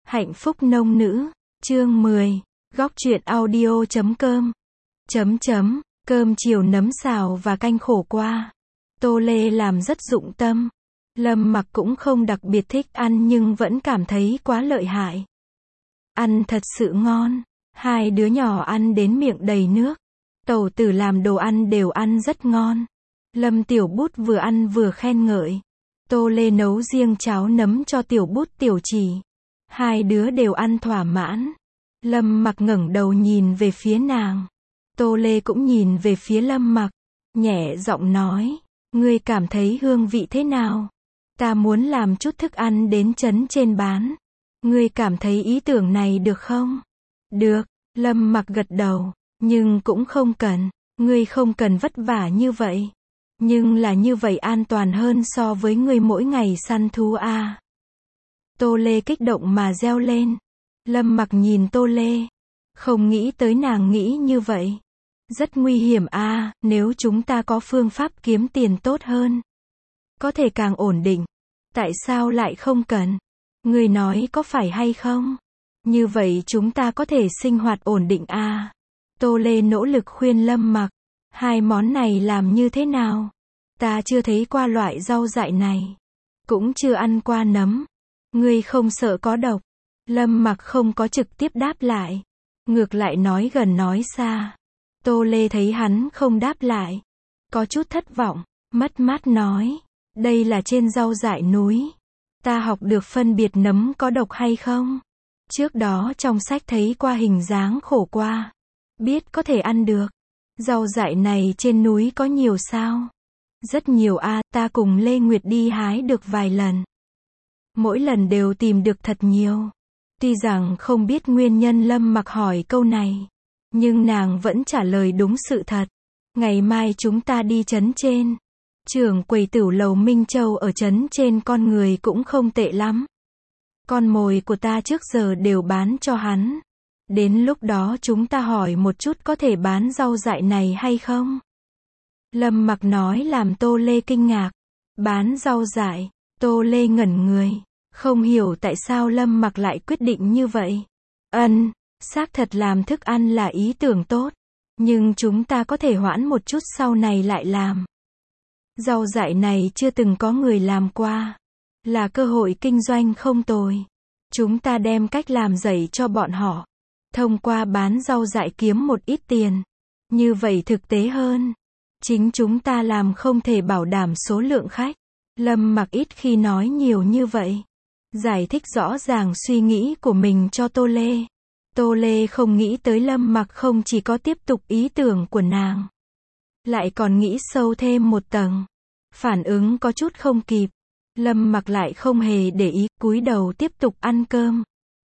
Hạnh phúc nông nữ, chương 10, góc truyện audio.com. Cơm chiều nấm xào và canh khổ qua. Tô Lê làm rất dụng tâm. Lâm Mặc cũng không đặc biệt thích ăn nhưng vẫn cảm thấy quá lợi hại. Ăn thật sự ngon. Hai đứa nhỏ ăn đến miệng đầy nước. Tẩu tử làm đồ ăn đều ăn rất ngon. Lâm Tiểu Bút vừa ăn vừa khen ngợi. Tô Lê nấu riêng cháo nấm cho Tiểu Bút Tiểu Chỉ. Hai đứa đều ăn thỏa mãn. Lâm Mặc ngẩng đầu nhìn về phía nàng. Tô Lê cũng nhìn về phía Lâm Mặc, nhẹ giọng nói, ngươi cảm thấy hương vị thế nào? Ta muốn làm chút thức ăn đến trấn trên bán. Ngươi cảm thấy ý tưởng này được không? Được, Lâm Mặc gật đầu, nhưng cũng không cần, ngươi không cần vất vả như vậy. Nhưng là như vậy an toàn hơn so với ngươi mỗi ngày săn thú à. Tô Lê kích động mà reo lên. Lâm Mặc nhìn Tô Lê, không nghĩ tới nàng nghĩ như vậy. Rất nguy hiểm à, nếu chúng ta có phương pháp kiếm tiền tốt hơn, có thể càng ổn định. Tại sao lại không cần? Người nói có phải hay không? Như vậy chúng ta có thể sinh hoạt ổn định à. Tô Lê nỗ lực khuyên Lâm Mặc, hai món này làm như thế nào? Ta chưa thấy qua loại rau dại này, cũng chưa ăn qua nấm. Ngươi không sợ có độc? Lâm Mặc không có trực tiếp đáp lại, ngược lại nói gần nói xa. Tô Lê thấy hắn không đáp lại, có chút thất vọng, mất mát nói, đây là trên rau dại núi. Ta học được phân biệt nấm có độc hay không. Trước đó trong sách thấy qua hình dáng khổ qua, biết có thể ăn được. Rau dại này trên núi có nhiều sao? Rất nhiều à, ta cùng Lê Nguyệt đi hái được vài lần. Mỗi lần đều tìm được thật nhiều. Tuy rằng không biết nguyên nhân Lâm Mặc hỏi câu này, nhưng nàng vẫn trả lời đúng sự thật. Ngày mai chúng ta đi trấn trên. Trưởng quầy tửu lầu Minh Châu ở trấn trên con người cũng không tệ lắm. Con mồi của ta trước giờ đều bán cho hắn. Đến lúc đó chúng ta hỏi một chút có thể bán rau dại này hay không? Lâm Mặc nói làm Tô Lê kinh ngạc. Bán rau dại? Tô Lê ngẩn người, không hiểu tại sao Lâm Mặc lại quyết định như vậy. Xác thật làm thức ăn là ý tưởng tốt, nhưng chúng ta có thể hoãn một chút sau này lại làm. Rau dại này chưa từng có người làm qua, là cơ hội kinh doanh không tồi. Chúng ta đem cách làm dạy cho bọn họ, thông qua bán rau dại kiếm một ít tiền. Như vậy thực tế hơn. Chính chúng ta làm không thể bảo đảm số lượng khách. Lâm Mặc ít khi nói nhiều như vậy, giải thích rõ ràng suy nghĩ của mình cho Tô Lê. Tô Lê không nghĩ tới Lâm Mặc không chỉ có tiếp tục ý tưởng của nàng, lại còn nghĩ sâu thêm một tầng. Phản ứng có chút không kịp. Lâm Mặc lại không hề để ý, cúi đầu tiếp tục ăn cơm.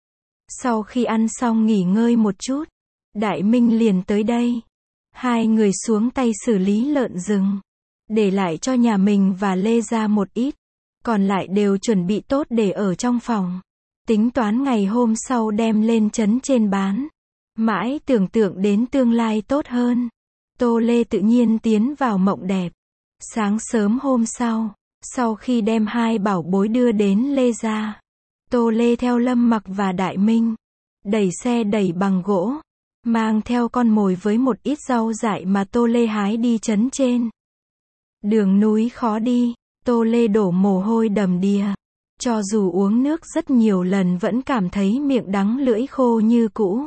Sau khi ăn xong nghỉ ngơi một chút, Đại Minh liền tới đây. Hai người xuống tay xử lý lợn rừng, để lại cho nhà mình và Lê ra một ít, còn lại đều chuẩn bị tốt để ở trong phòng. Tính toán ngày hôm sau đem lên trấn trên bán. Mãi tưởng tượng đến tương lai tốt hơn, Tô Lê tự nhiên tiến vào mộng đẹp. Sáng sớm hôm sau khi đem hai bảo bối đưa đến Lê ra, Tô Lê theo Lâm Mặc và Đại Minh, đẩy xe đẩy bằng gỗ, mang theo con mồi với một ít rau dại mà Tô Lê hái đi trấn trên. Đường núi khó đi, Tô Lê đổ mồ hôi đầm đìa. Cho dù uống nước rất nhiều lần vẫn cảm thấy miệng đắng lưỡi khô như cũ.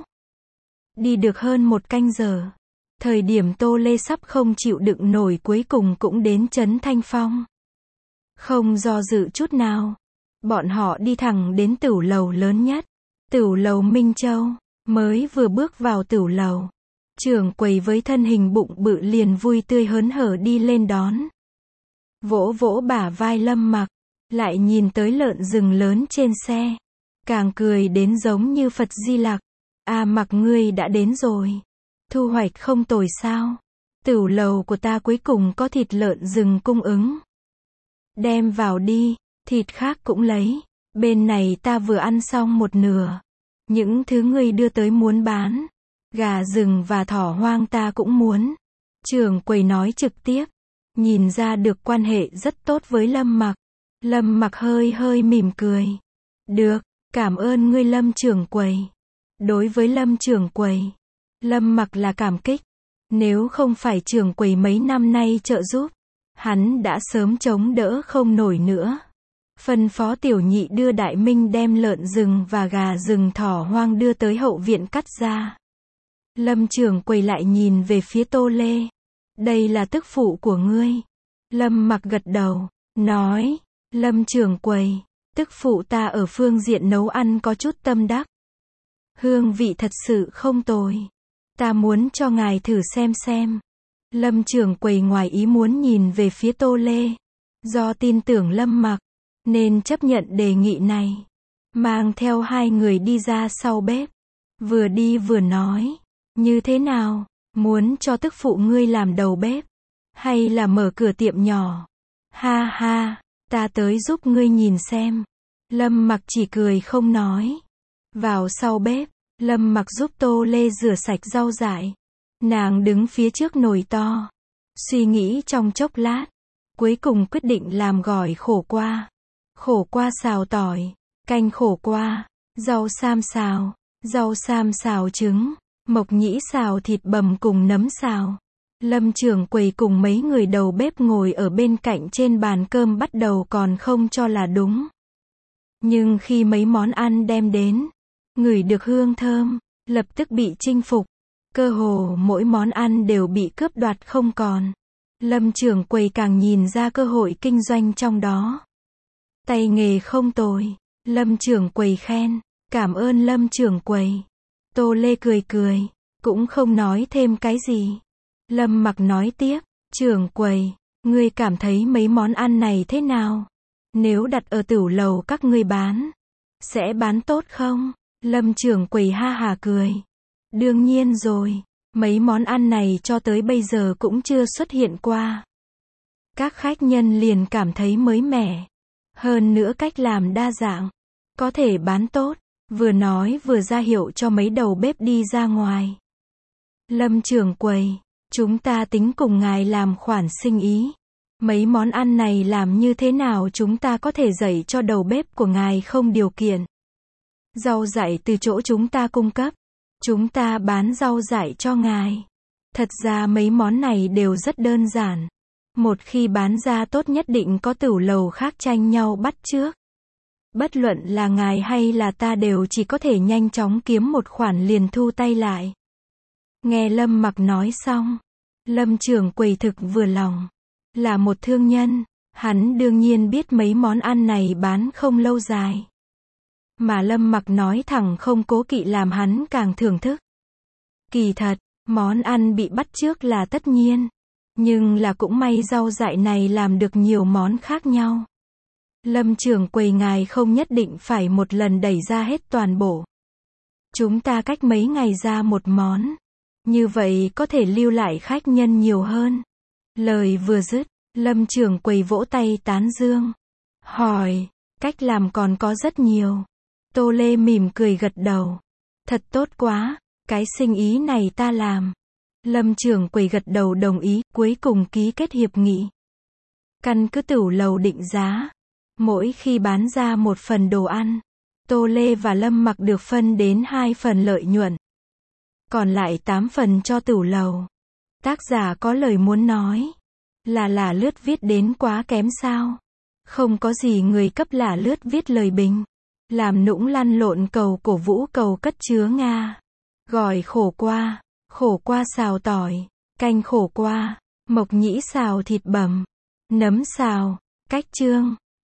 Đi được hơn một canh giờ, thời điểm Tô Lê sắp không chịu đựng nổi cuối cùng cũng đến trấn Thanh Phong. Không do dự chút nào, bọn họ đi thẳng đến tửu lầu lớn nhất, tửu lầu Minh Châu. Mới vừa bước vào tửu lầu, trưởng quầy với thân hình bụng bự liền vui tươi hớn hở đi lên đón. Vỗ vỗ bả vai Lâm Mặc, lại nhìn tới lợn rừng lớn trên xe, càng cười đến giống như Phật Di Lặc. À, Mặc ngươi đã đến rồi. Thu hoạch không tồi sao? Tửu lầu của ta cuối cùng có thịt lợn rừng cung ứng. Đem vào đi, thịt khác cũng lấy. Bên này ta vừa ăn xong một nửa. Những thứ ngươi đưa tới muốn bán. Gà rừng và thỏ hoang ta cũng muốn. Trưởng quầy nói trực tiếp. Nhìn ra được quan hệ rất tốt với Lâm Mặc. Lâm Mặc hơi hơi mỉm cười. Được, Cảm ơn ngươi Lâm trưởng quầy. Đối với Lâm trưởng quầy, Lâm Mặc là cảm kích. Nếu không phải trưởng quầy mấy năm nay trợ giúp, hắn đã sớm chống đỡ không nổi nữa. Phân phó tiểu nhị đưa Đại Minh đem lợn rừng và gà rừng thỏ hoang đưa tới hậu viện cắt ra. Lâm trưởng quầy lại nhìn về phía Tô Lê. Đây là tức phụ của ngươi. Lâm Mặc gật đầu, nói, Lâm trưởng quầy, tức phụ ta ở phương diện nấu ăn có chút tâm đắc. Hương vị thật sự không tồi. Ta muốn cho ngài thử xem. Lâm trưởng quầy ngoài ý muốn nhìn về phía Tô Lê. Do tin tưởng Lâm Mặc, nên chấp nhận đề nghị này. Mang theo hai người đi ra sau bếp. Vừa đi vừa nói, như thế nào, muốn cho tức phụ ngươi làm đầu bếp, hay là mở cửa tiệm nhỏ? Ha ha, ta tới giúp ngươi nhìn xem. Lâm Mặc chỉ cười không nói. Vào sau bếp, Lâm Mặc giúp Tô Lê rửa sạch rau dại. Nàng đứng phía trước nồi to, suy nghĩ trong chốc lát, cuối cùng quyết định làm gỏi khổ qua. Khổ qua xào tỏi, canh khổ qua, rau sam xào trứng, mộc nhĩ xào thịt bằm cùng nấm xào. Lâm trưởng quầy cùng mấy người đầu bếp ngồi ở bên cạnh trên bàn cơm bắt đầu còn không cho là đúng. Nhưng khi mấy món ăn đem đến, ngửi được hương thơm, lập tức bị chinh phục. Cơ hồ mỗi món ăn đều bị cướp đoạt không còn. Lâm trưởng quầy càng nhìn ra cơ hội kinh doanh trong đó. Tay nghề không tồi. Lâm trưởng quầy khen. Cảm ơn Lâm trưởng quầy. Tô Lê cười, cũng không nói thêm cái gì. Lâm Mặc nói tiếp, trưởng quầy, ngươi cảm thấy mấy món ăn này thế nào? Nếu đặt ở tửu lầu các ngươi bán, sẽ bán tốt không? Lâm trưởng quầy ha hà cười. Đương nhiên rồi, mấy món ăn này cho tới bây giờ cũng chưa xuất hiện qua. Các khách nhân liền cảm thấy mới mẻ. Hơn nữa cách làm đa dạng, có thể bán tốt. Vừa nói vừa ra hiệu cho mấy đầu bếp đi ra ngoài. Lâm trưởng quầy, chúng ta tính cùng ngài làm khoản sinh ý. Mấy món ăn này làm như thế nào chúng ta có thể dạy cho đầu bếp của ngài không điều kiện. Rau dại từ chỗ chúng ta cung cấp. Chúng ta bán rau dại cho ngài. Thật ra mấy món này đều rất đơn giản. Một khi bán ra tốt nhất định có tửu lầu khác tranh nhau bắt chước. Bất luận là ngài hay là ta đều chỉ có thể nhanh chóng kiếm một khoản liền thu tay lại. Nghe Lâm Mặc nói xong, Lâm trưởng quầy thực vừa lòng. Là một thương nhân, hắn đương nhiên biết mấy món ăn này bán không lâu dài. Mà Lâm Mặc nói thẳng không cố kỵ làm hắn càng thưởng thức. Kỳ thật, món ăn bị bắt chước là tất nhiên. Nhưng là cũng may rau dại này làm được nhiều món khác nhau. Lâm trưởng quầy ngài không nhất định phải một lần đẩy ra hết toàn bộ. Chúng ta cách mấy ngày ra một món. Như vậy có thể lưu lại khách nhân nhiều hơn. Lời vừa dứt, Lâm trưởng quầy vỗ tay tán dương. Hỏi, cách làm còn có rất nhiều. Tô Lê mỉm cười gật đầu. Thật tốt quá, cái sinh ý này ta làm. Lâm trưởng quầy gật đầu đồng ý, cuối cùng ký kết hiệp nghị. Căn cứ tửu lầu định giá. Mỗi khi bán ra một phần đồ ăn, Tô Lê và Lâm Mặc được phân đến 2 phần lợi nhuận. Còn lại 8 phần cho tửu lầu. Tác giả có lời muốn nói. Là lướt viết đến quá kém sao? Không có gì người cấp là lướt viết lời bình. Làm nũng lăn lộn cầu cổ vũ cầu cất chứa Nga. Gỏi khổ qua xào tỏi, canh khổ qua, mộc nhĩ xào thịt bằm, nấm xào, cách chương.